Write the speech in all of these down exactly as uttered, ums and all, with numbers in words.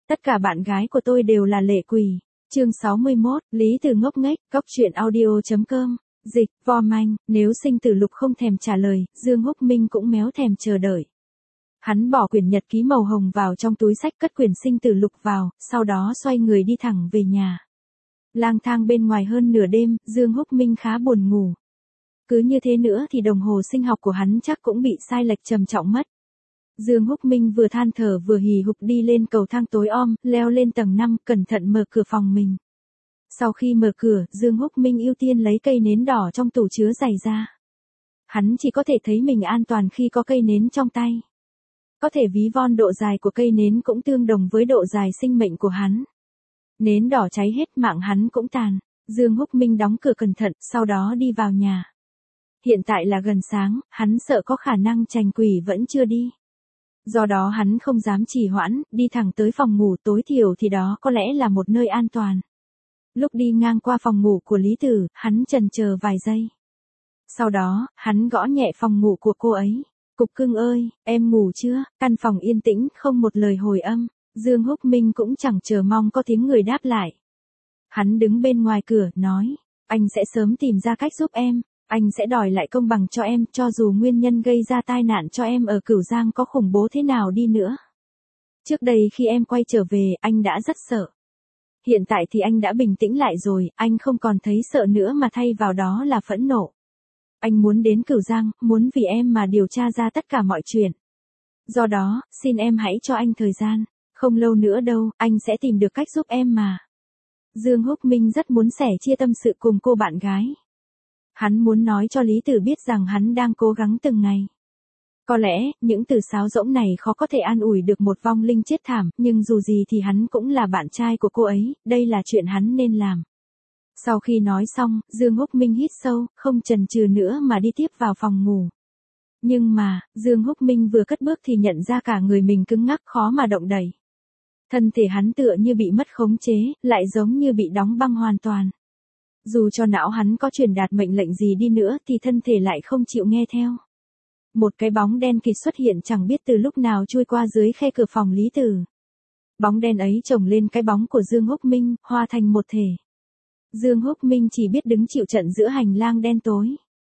Tất cả bạn gái của tôi đều là lệ quỷ. Chương sáu mươi mốt, Lý Từ ngốc nghếch, cóc truyện audio chấm com, dịch, vo manh, nếu sinh tử lục không thèm trả lời, Dương Húc Minh cũng méo thèm chờ đợi. Hắn bỏ quyển nhật ký màu hồng vào trong túi sách, cất quyển sinh tử lục vào, sau đó xoay người đi thẳng về nhà. Lang thang bên ngoài hơn nửa đêm, Dương Húc Minh khá buồn ngủ. Cứ như thế nữa thì đồng hồ sinh học của hắn chắc cũng bị sai lệch trầm trọng mất. Dương Húc Minh vừa than thở vừa hì hục đi lên cầu thang tối om, leo lên tầng năm, cẩn thận mở cửa phòng mình. Sau khi mở cửa, Dương Húc Minh ưu tiên lấy cây nến đỏ trong tủ chứa giày ra. Hắn chỉ có thể thấy mình an toàn khi có cây nến trong tay. Có thể ví von độ dài của cây nến cũng tương đồng với độ dài sinh mệnh của hắn. Nến đỏ cháy hết, mạng hắn cũng tàn. Dương Húc Minh đóng cửa cẩn thận, sau đó đi vào nhà. Hiện tại là gần sáng, hắn sợ có khả năng trành quỷ vẫn chưa đi. Do đó hắn không dám trì hoãn, đi thẳng tới phòng ngủ, tối thiểu thì đó có lẽ là một nơi an toàn. Lúc đi ngang qua phòng ngủ của Lý Tử, hắn chần chờ vài giây. Sau đó, hắn gõ nhẹ phòng ngủ của cô ấy. Cục cưng ơi, em ngủ chưa? Căn phòng yên tĩnh, không một lời hồi âm. Dương Húc Minh cũng chẳng chờ mong có tiếng người đáp lại. Hắn đứng bên ngoài cửa, nói, anh sẽ sớm tìm ra cách giúp em. Anh sẽ đòi lại công bằng cho em, cho dù nguyên nhân gây ra tai nạn cho em ở Cửu Giang có khủng bố thế nào đi nữa. Trước đây khi em quay trở về, anh đã rất sợ. Hiện tại thì anh đã bình tĩnh lại rồi, anh không còn thấy sợ nữa mà thay vào đó là phẫn nộ. Anh muốn đến Cửu Giang, muốn vì em mà điều tra ra tất cả mọi chuyện. Do đó, xin em hãy cho anh thời gian. Không lâu nữa đâu, anh sẽ tìm được cách giúp em mà. Dương Húc Minh rất muốn sẻ chia tâm sự cùng cô bạn gái. Hắn muốn nói cho Lý Tử biết rằng hắn đang cố gắng từng ngày. Có lẽ, những từ sáo rỗng này khó có thể an ủi được một vong linh chết thảm, nhưng dù gì thì hắn cũng là bạn trai của cô ấy, đây là chuyện hắn nên làm. Sau khi nói xong, Dương Húc Minh hít sâu, không chần chừ nữa mà đi tiếp vào phòng ngủ. Nhưng mà, Dương Húc Minh vừa cất bước thì nhận ra cả người mình cứng ngắc khó mà động đậy. Thân thể hắn tựa như bị mất khống chế, lại giống như bị đóng băng hoàn toàn. Dù cho não hắn có truyền đạt mệnh lệnh gì đi nữa thì thân thể lại không chịu nghe theo. Một cái bóng đen kịt xuất hiện chẳng biết từ lúc nào chui qua dưới khe cửa phòng Lý Tử. Bóng đen ấy chồng lên cái bóng của Dương Húc Minh, hòa thành một thể. Dương Húc Minh chỉ biết đứng chịu trận giữa hành lang đen tối.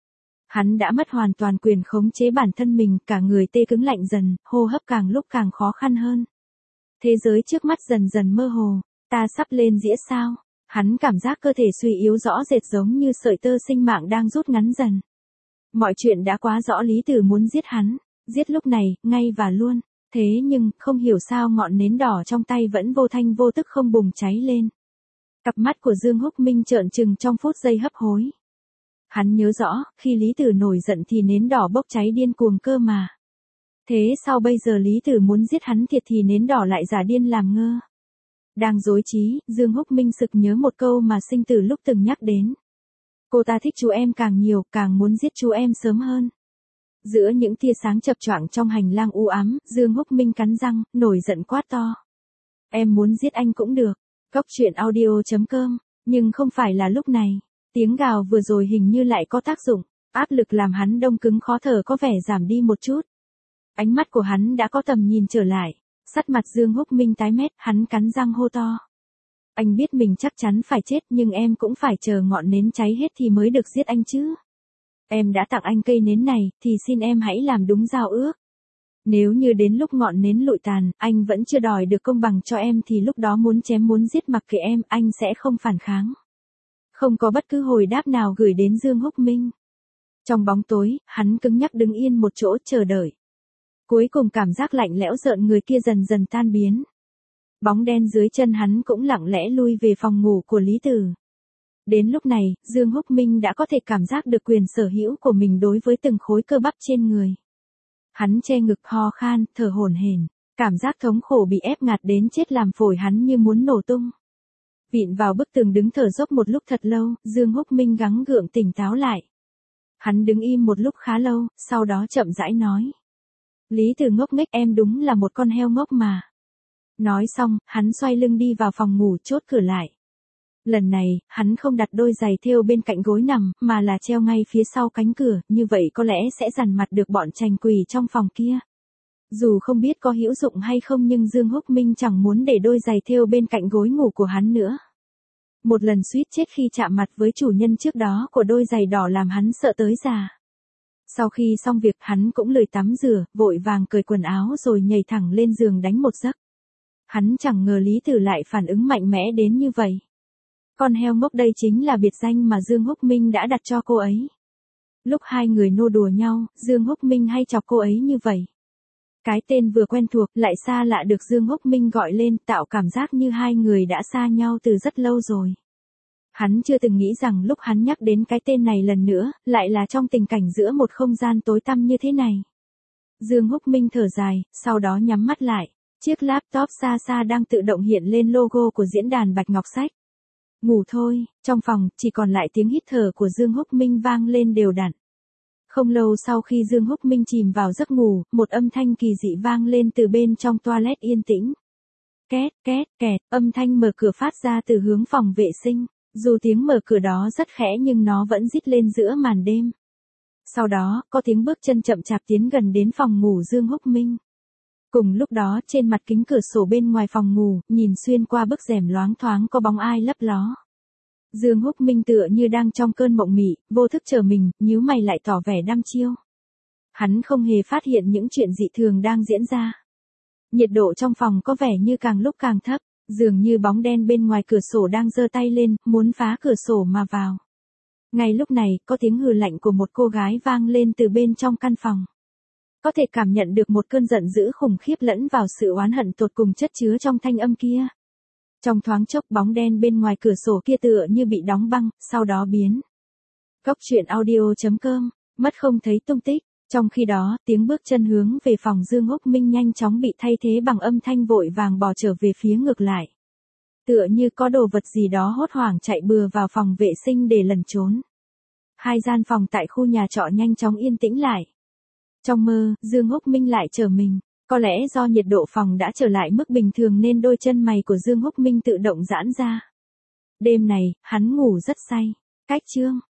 Hắn đã mất hoàn toàn quyền khống chế bản thân mình, cả người tê cứng lạnh dần, hô hấp càng lúc càng khó khăn hơn. Thế giới trước mắt dần dần mơ hồ, ta sắp lên dĩa sao? Hắn cảm giác cơ thể suy yếu rõ rệt giống như sợi tơ sinh mạng đang rút ngắn dần. Mọi chuyện đã quá rõ, Lý Tử muốn giết hắn, giết lúc này, ngay và luôn. Thế nhưng, không hiểu sao ngọn nến đỏ trong tay vẫn vô thanh vô tức không bùng cháy lên. Cặp mắt của Dương Húc Minh trợn trừng trong phút giây hấp hối. Hắn nhớ rõ, khi Lý Tử nổi giận thì nến đỏ bốc cháy điên cuồng cơ mà. Thế sao bây giờ Lý Tử muốn giết hắn thiệt thì nến đỏ lại giả điên làm ngơ? Đang rối trí, Dương Húc Minh sực nhớ một câu mà sinh tử lúc từng nhắc đến. Cô ta thích chú em càng nhiều, càng muốn giết chú em sớm hơn. Giữa những tia sáng chập choạng trong hành lang u ám, Dương Húc Minh cắn răng, nổi giận quát to. Em muốn giết anh cũng được. Cóc truyện audio chấm com, nhưng không phải là lúc này. Tiếng gào vừa rồi hình như lại có tác dụng, áp lực làm hắn đông cứng khó thở có vẻ giảm đi một chút. Ánh mắt của hắn đã có tầm nhìn trở lại. Sắc mặt Dương Húc Minh tái mét, hắn cắn răng hô to. Anh biết mình chắc chắn phải chết nhưng em cũng phải chờ ngọn nến cháy hết thì mới được giết anh chứ. Em đã tặng anh cây nến này, thì xin em hãy làm đúng giao ước. Nếu như đến lúc ngọn nến lụi tàn, anh vẫn chưa đòi được công bằng cho em thì lúc đó muốn chém muốn giết mặc kệ em, anh sẽ không phản kháng. Không có bất cứ hồi đáp nào gửi đến Dương Húc Minh. Trong bóng tối, hắn cứng nhắc đứng yên một chỗ chờ đợi. Cuối cùng cảm giác lạnh lẽo rợn người kia dần dần tan biến. Bóng đen dưới chân hắn cũng lặng lẽ lui về phòng ngủ của Lý Tử. Đến lúc này, Dương Húc Minh đã có thể cảm giác được quyền sở hữu của mình đối với từng khối cơ bắp trên người. Hắn che ngực ho khan, thở hổn hển, cảm giác thống khổ bị ép ngạt đến chết làm phổi hắn như muốn nổ tung. Vịn vào bức tường đứng thở dốc một lúc thật lâu, Dương Húc Minh gắng gượng tỉnh táo lại. Hắn đứng im một lúc khá lâu, sau đó chậm rãi nói. Lý Tử ngốc nghếch, em đúng là một con heo ngốc mà. Nói xong, hắn xoay lưng đi vào phòng ngủ chốt cửa lại. Lần này, hắn không đặt đôi giày thêu bên cạnh gối nằm, mà là treo ngay phía sau cánh cửa, như vậy có lẽ sẽ dằn mặt được bọn trành quỷ trong phòng kia. Dù không biết có hữu dụng hay không nhưng Dương Húc Minh chẳng muốn để đôi giày thêu bên cạnh gối ngủ của hắn nữa. Một lần suýt chết khi chạm mặt với chủ nhân trước đó của đôi giày đỏ làm hắn sợ tới già. Sau khi xong việc hắn cũng lười tắm rửa, vội vàng cởi quần áo rồi nhảy thẳng lên giường đánh một giấc. Hắn chẳng ngờ Lý Tử lại phản ứng mạnh mẽ đến như vậy. Con heo ngốc đây chính là biệt danh mà Dương Húc Minh đã đặt cho cô ấy. Lúc hai người nô đùa nhau, Dương Húc Minh hay chọc cô ấy như vậy. Cái tên vừa quen thuộc lại xa lạ được Dương Húc Minh gọi lên tạo cảm giác như hai người đã xa nhau từ rất lâu rồi. Hắn chưa từng nghĩ rằng lúc hắn nhắc đến cái tên này lần nữa, lại là trong tình cảnh giữa một không gian tối tăm như thế này. Dương Húc Minh thở dài, sau đó nhắm mắt lại. Chiếc laptop xa xa đang tự động hiện lên logo của diễn đàn Bạch Ngọc Sách. Ngủ thôi, trong phòng chỉ còn lại tiếng hít thở của Dương Húc Minh vang lên đều đặn. Không lâu sau khi Dương Húc Minh chìm vào giấc ngủ, một âm thanh kỳ dị vang lên từ bên trong toilet yên tĩnh. Két, két, kẹt, âm thanh mở cửa phát ra từ hướng phòng vệ sinh. Dù tiếng mở cửa đó rất khẽ nhưng nó vẫn rít lên giữa màn đêm. Sau đó, có tiếng bước chân chậm chạp tiến gần đến phòng ngủ Dương Húc Minh. Cùng lúc đó trên mặt kính cửa sổ bên ngoài phòng ngủ, nhìn xuyên qua bức rèm loáng thoáng có bóng ai lấp ló. Dương Húc Minh tựa như đang trong cơn mộng mị, vô thức chờ mình, nhíu mày lại tỏ vẻ đăm chiêu. Hắn không hề phát hiện những chuyện dị thường đang diễn ra. Nhiệt độ trong phòng có vẻ như càng lúc càng thấp, dường như bóng đen bên ngoài cửa sổ đang giơ tay lên, muốn phá cửa sổ mà vào. Ngay lúc này, có tiếng hừ lạnh của một cô gái vang lên từ bên trong căn phòng. Có thể cảm nhận được một cơn giận dữ khủng khiếp lẫn vào sự oán hận tột cùng chất chứa trong thanh âm kia. Trong thoáng chốc bóng đen bên ngoài cửa sổ kia tựa như bị đóng băng, sau đó biến. Cốc truyện audio chấm com, mất không thấy tung tích. Trong khi đó, tiếng bước chân hướng về phòng Dương Húc Minh nhanh chóng bị thay thế bằng âm thanh vội vàng bò trở về phía ngược lại. Tựa như có đồ vật gì đó hốt hoảng chạy bừa vào phòng vệ sinh để lẩn trốn. Hai gian phòng tại khu nhà trọ nhanh chóng yên tĩnh lại. Trong mơ, Dương Húc Minh lại trở mình. Có lẽ do nhiệt độ phòng đã trở lại mức bình thường nên đôi chân mày của Dương Húc Minh tự động giãn ra. Đêm này, hắn ngủ rất say. Cách chương